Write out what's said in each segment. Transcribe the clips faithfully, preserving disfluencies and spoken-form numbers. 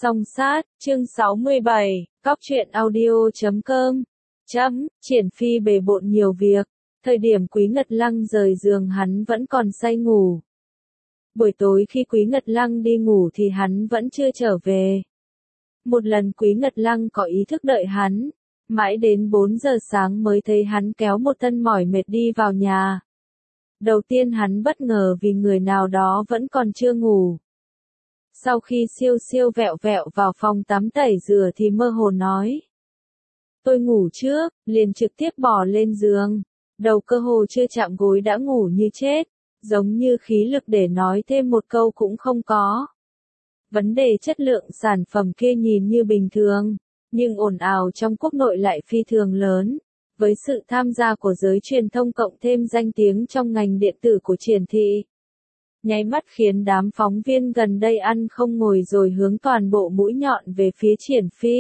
Song sát, chương sáu mươi bảy, cóc truyện audio chấm com. Chấm, Triển Phi bề bộn nhiều việc, thời điểm Quý Ngật Lăng rời giường hắn vẫn còn say ngủ. Buổi tối khi Quý Ngật Lăng đi ngủ thì hắn vẫn chưa trở về. Một lần Quý Ngật Lăng có ý thức đợi hắn, mãi đến bốn giờ sáng mới thấy hắn kéo một thân mỏi mệt đi vào nhà. Đầu tiên hắn bất ngờ vì người nào đó vẫn còn chưa ngủ. Sau khi siêu siêu vẹo vẹo vào phòng tắm tẩy rửa thì mơ hồ nói. Tôi ngủ trước, liền trực tiếp bò lên giường. Đầu cơ hồ chưa chạm gối đã ngủ như chết, giống như khí lực để nói thêm một câu cũng không có. Vấn đề chất lượng sản phẩm kia nhìn như bình thường, nhưng ồn ào trong quốc nội lại phi thường lớn. Với sự tham gia của giới truyền thông cộng thêm danh tiếng trong ngành điện tử của Triển thị, nháy mắt khiến đám phóng viên gần đây ăn không ngồi rồi hướng toàn bộ mũi nhọn về phía Triển Phi.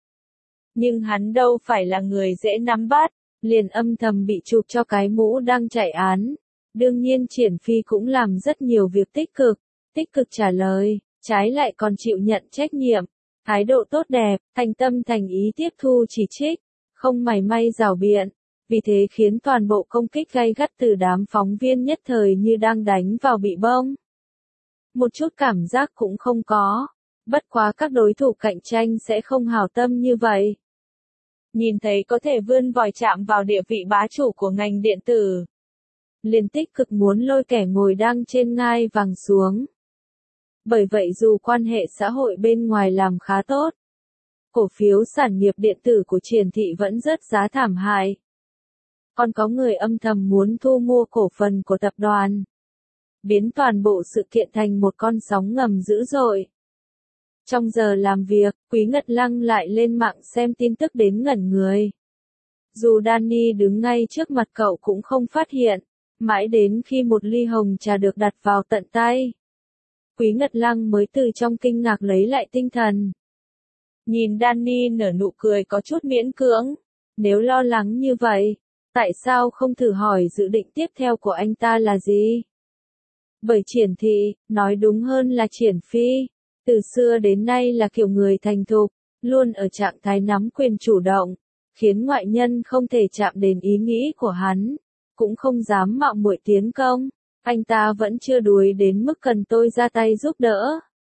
Nhưng hắn đâu phải là người dễ nắm bắt, liền âm thầm bị chụp cho cái mũ đang chạy án. Đương nhiên Triển Phi cũng làm rất nhiều việc tích cực, tích cực trả lời, trái lại còn chịu nhận trách nhiệm, thái độ tốt đẹp, thành tâm thành ý tiếp thu chỉ trích, không mảy may rảo biện. Vì thế khiến toàn bộ công kích gay gắt từ đám phóng viên nhất thời như đang đánh vào bị bông. Một chút cảm giác cũng không có, bất quá các đối thủ cạnh tranh sẽ không hảo tâm như vậy. Nhìn thấy có thể vươn vòi chạm vào địa vị bá chủ của ngành điện tử, liền tích cực muốn lôi kẻ ngồi đang trên ngai vàng xuống. Bởi vậy dù quan hệ xã hội bên ngoài làm khá tốt, cổ phiếu sản nghiệp điện tử của Triển thị vẫn rớt giá thảm hại. Còn có người âm thầm muốn thu mua cổ phần của tập đoàn, biến toàn bộ sự kiện thành một con sóng ngầm dữ dội. Trong giờ làm việc, Quý Ngật Lăng lại lên mạng xem tin tức đến ngẩn người. Dù Danny đứng ngay trước mặt cậu cũng không phát hiện, mãi đến khi một ly hồng trà được đặt vào tận tay, Quý Ngật Lăng mới từ trong kinh ngạc lấy lại tinh thần. Nhìn Danny nở nụ cười có chút miễn cưỡng, nếu lo lắng như vậy, tại sao không thử hỏi dự định tiếp theo của anh ta là gì? Bởi Triển thị, nói đúng hơn là Triển Phi, từ xưa đến nay là kiểu người thành thục, luôn ở trạng thái nắm quyền chủ động, khiến ngoại nhân không thể chạm đến ý nghĩ của hắn, cũng không dám mạo muội tiến công, anh ta vẫn chưa đuối đến mức cần tôi ra tay giúp đỡ.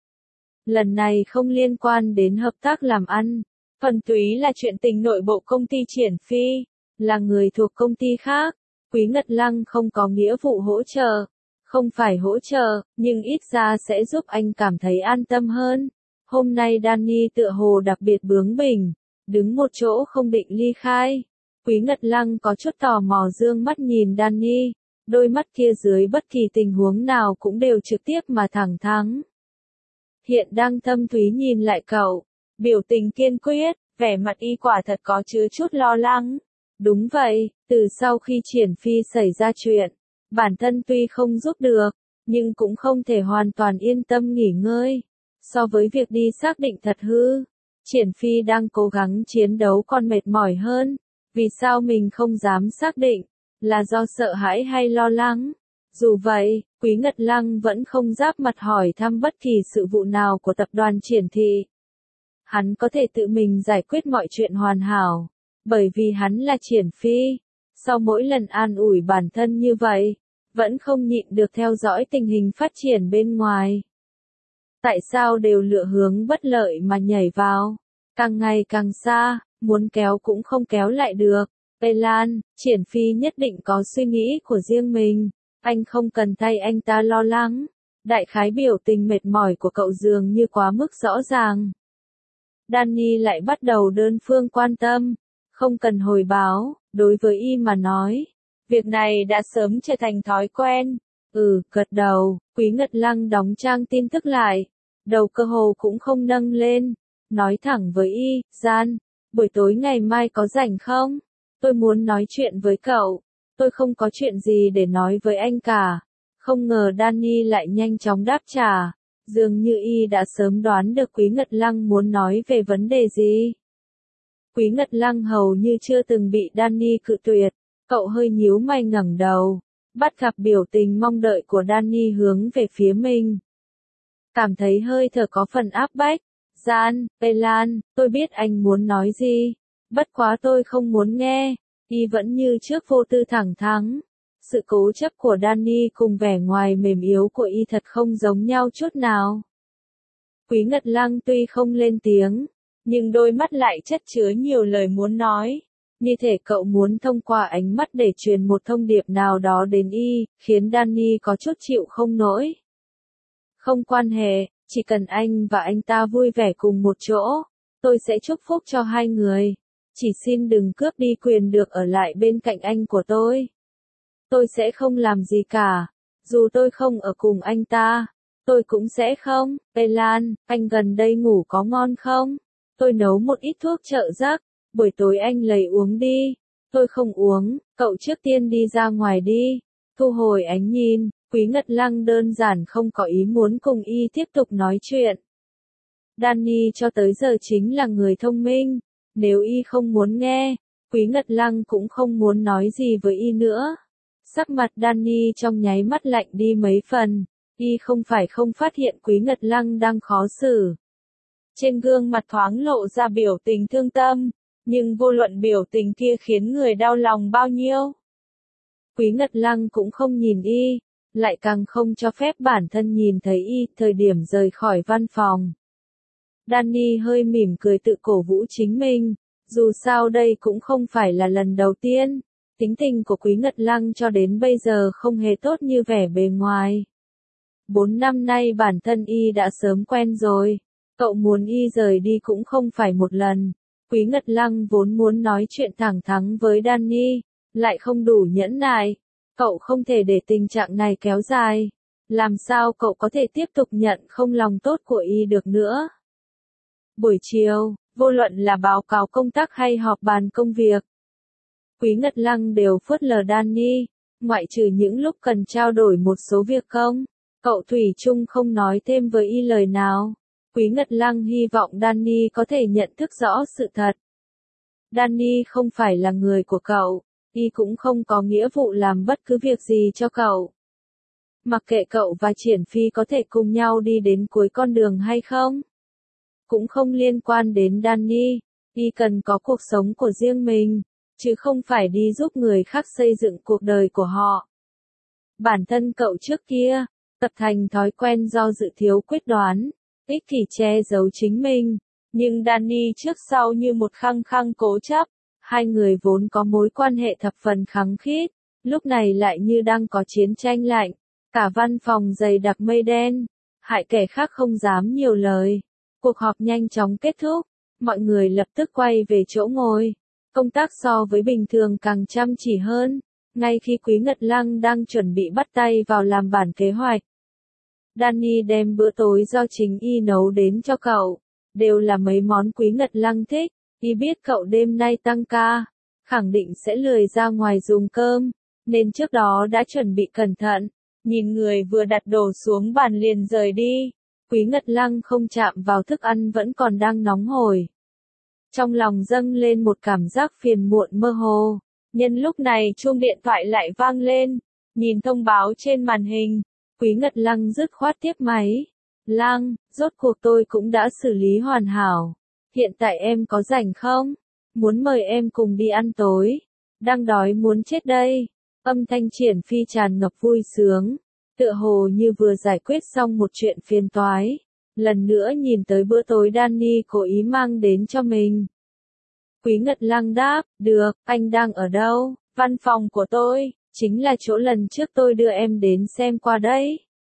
Lần này không liên quan đến hợp tác làm ăn, thuần túy là chuyện tình nội bộ công ty Triển Phi. Là người thuộc công ty khác, Quý Ngật Lăng không có nghĩa vụ hỗ trợ, không phải hỗ trợ, nhưng ít ra sẽ giúp anh cảm thấy an tâm hơn. Hôm nay Danny tựa hồ đặc biệt bướng bỉnh, đứng một chỗ không định ly khai. Quý Ngật Lăng có chút tò mò dương mắt nhìn Danny, đôi mắt kia dưới bất kỳ tình huống nào cũng đều trực tiếp mà thẳng thắn. Hiện đang thâm thúy nhìn lại cậu, biểu tình kiên quyết, vẻ mặt y quả thật có chứa chút lo lắng. Đúng vậy, từ sau khi Triển Phi xảy ra chuyện, bản thân tuy không giúp được, nhưng cũng không thể hoàn toàn yên tâm nghỉ ngơi. So với việc đi xác định thật hư, Triển Phi đang cố gắng chiến đấu còn mệt mỏi hơn. Vì sao mình không dám xác định, là do sợ hãi hay lo lắng? Dù vậy, Quý Ngật Lăng vẫn không giáp mặt hỏi thăm bất kỳ sự vụ nào của tập đoàn Triển thị. Hắn có thể tự mình giải quyết mọi chuyện hoàn hảo. Bởi vì hắn là Triển Phi, sau mỗi lần an ủi bản thân như vậy, vẫn không nhịn được theo dõi tình hình phát triển bên ngoài. Tại sao đều lựa hướng bất lợi mà nhảy vào, càng ngày càng xa, muốn kéo cũng không kéo lại được. Ê Lan, Triển Phi nhất định có suy nghĩ của riêng mình, anh không cần thay anh ta lo lắng. Đại khái biểu tình mệt mỏi của cậu dường như quá mức rõ ràng. Danny lại bắt đầu đơn phương quan tâm. Không cần hồi báo, đối với y mà nói, việc này đã sớm trở thành thói quen. Ừ, gật đầu, Quý Ngật Lăng đóng trang tin tức lại, đầu cơ hồ cũng không nâng lên, nói thẳng với y, Gian, buổi tối ngày mai có rảnh không? Tôi muốn nói chuyện với cậu, tôi không có chuyện gì để nói với anh cả. Không ngờ Danny lại nhanh chóng đáp trả, dường như y đã sớm đoán được Quý Ngật Lăng muốn nói về vấn đề gì. Quý Ngật Lăng hầu như chưa từng bị Danny cự tuyệt, cậu hơi nhíu mày ngẩng đầu, bắt gặp biểu tình mong đợi của Danny hướng về phía mình. Cảm thấy hơi thở có phần áp bách, gian, Lan, tôi biết anh muốn nói gì. Bất quá tôi không muốn nghe. Y vẫn như trước vô tư thẳng thắn. Sự cố chấp của Danny cùng vẻ ngoài mềm yếu của Y thật không giống nhau chút nào. Quý Ngật Lăng tuy không lên tiếng, nhưng đôi mắt lại chất chứa nhiều lời muốn nói. Như thể cậu muốn thông qua ánh mắt để truyền một thông điệp nào đó đến Y, khiến Danny có chút chịu không nổi. Không quan hệ, chỉ cần anh và anh ta vui vẻ cùng một chỗ, tôi sẽ chúc phúc cho hai người. Chỉ xin đừng cướp đi quyền được ở lại bên cạnh anh của tôi. Tôi sẽ không làm gì cả. Dù tôi không ở cùng anh ta, tôi cũng sẽ không. Lan, anh gần đây ngủ có ngon không? Tôi nấu một ít thuốc trợ giấc, buổi tối anh lấy uống đi. Tôi không uống, cậu trước tiên đi ra ngoài đi. Thu hồi ánh nhìn, Quý Ngật Lăng đơn giản không có ý muốn cùng Y tiếp tục nói chuyện. Danny cho tới giờ chính là người thông minh. Nếu Y không muốn nghe, Quý Ngật Lăng cũng không muốn nói gì với Y nữa. Sắc mặt Danny trong nháy mắt lạnh đi mấy phần. Y không phải không phát hiện Quý Ngật Lăng đang khó xử. Trên gương mặt thoáng lộ ra biểu tình thương tâm, nhưng vô luận biểu tình kia khiến người đau lòng bao nhiêu. Quý Ngật Lăng cũng không nhìn Y, lại càng không cho phép bản thân nhìn thấy Y thời điểm rời khỏi văn phòng. Danny hơi mỉm cười tự cổ vũ chính mình, dù sao đây cũng không phải là lần đầu tiên. Tính tình của Quý Ngật Lăng cho đến bây giờ không hề tốt như vẻ bề ngoài. Bốn năm nay bản thân Y đã sớm quen rồi. Cậu muốn Y rời đi cũng không phải một lần. Quý Ngật Lăng vốn muốn nói chuyện thẳng thắn với Danny, lại không đủ nhẫn nại. Cậu không thể để tình trạng này kéo dài. Làm sao cậu có thể tiếp tục nhận không lòng tốt của Y được nữa? Buổi chiều, vô luận là báo cáo công tác hay họp bàn công việc, Quý Ngật Lăng đều phớt lờ Danny, ngoại trừ những lúc cần trao đổi một số việc công, cậu thủy chung không nói thêm với Y lời nào. Quý Ngật Lăng hy vọng Danny có thể nhận thức rõ sự thật. Danny không phải là người của cậu, Y cũng không có nghĩa vụ làm bất cứ việc gì cho cậu. Mặc kệ cậu và Triển Phi có thể cùng nhau đi đến cuối con đường hay không, cũng không liên quan đến Danny. Y cần có cuộc sống của riêng mình, chứ không phải đi giúp người khác xây dựng cuộc đời của họ. Bản thân cậu trước kia, tập thành thói quen do dự thiếu quyết đoán, ích kỷ che giấu chính mình, nhưng Danny trước sau như một khăng khăng cố chấp. Hai người vốn có mối quan hệ thập phần khăng khít, lúc này lại như đang có chiến tranh lạnh. Cả văn phòng dày đặc mây đen, hại kẻ khác không dám nhiều lời. Cuộc họp nhanh chóng kết thúc, mọi người lập tức quay về chỗ ngồi. Công tác so với bình thường càng chăm chỉ hơn, ngay khi Quý Ngật Lăng đang chuẩn bị bắt tay vào làm bản kế hoạch. Danny đem bữa tối do chính Y nấu đến cho cậu, đều là mấy món Quý Ngật Lăng thích. Y biết cậu đêm nay tăng ca, khẳng định sẽ lười ra ngoài dùng cơm, nên trước đó đã chuẩn bị cẩn thận. Nhìn người vừa đặt đồ xuống bàn liền rời đi, Quý Ngật Lăng không chạm vào thức ăn vẫn còn đang nóng hổi. Trong lòng dâng lên một cảm giác phiền muộn mơ hồ. Nhân lúc này chuông điện thoại lại vang lên, nhìn thông báo trên màn hình, Quý Ngật Lăng dứt khoát tiếp máy. Lăng, rốt cuộc tôi cũng đã xử lý hoàn hảo. Hiện tại em có rảnh không? Muốn mời em cùng đi ăn tối. Đang đói muốn chết đây. Âm thanh Triển Phi tràn ngập vui sướng, tựa hồ như vừa giải quyết xong một chuyện phiền toái. Lần nữa nhìn tới bữa tối Danny cố ý mang đến cho mình. Quý Ngật Lăng đáp, được, anh đang ở đâu? Văn phòng của tôi, chính là chỗ lần trước tôi đưa em đến xem qua đấy.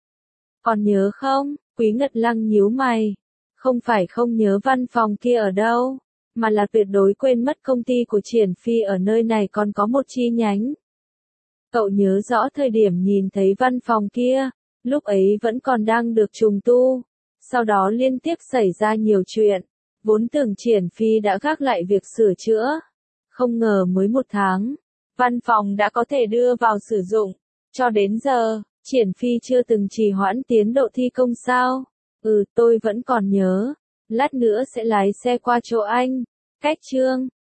Còn nhớ không? Quý Ngật Lăng nhíu mày. Không phải không nhớ văn phòng kia ở đâu, mà là tuyệt đối quên mất công ty của Triển Phi ở nơi này còn có một chi nhánh. Cậu nhớ rõ thời điểm nhìn thấy văn phòng kia, lúc ấy vẫn còn đang được trùng tu, sau đó liên tiếp xảy ra nhiều chuyện, vốn tưởng Triển Phi đã gác lại việc sửa chữa. Không ngờ mới một tháng, văn phòng đã có thể đưa vào sử dụng, cho đến giờ, Triển Phi chưa từng trì hoãn tiến độ thi công sao? Ừ, tôi vẫn còn nhớ, lát nữa sẽ lái xe qua chỗ anh. Cách Trương,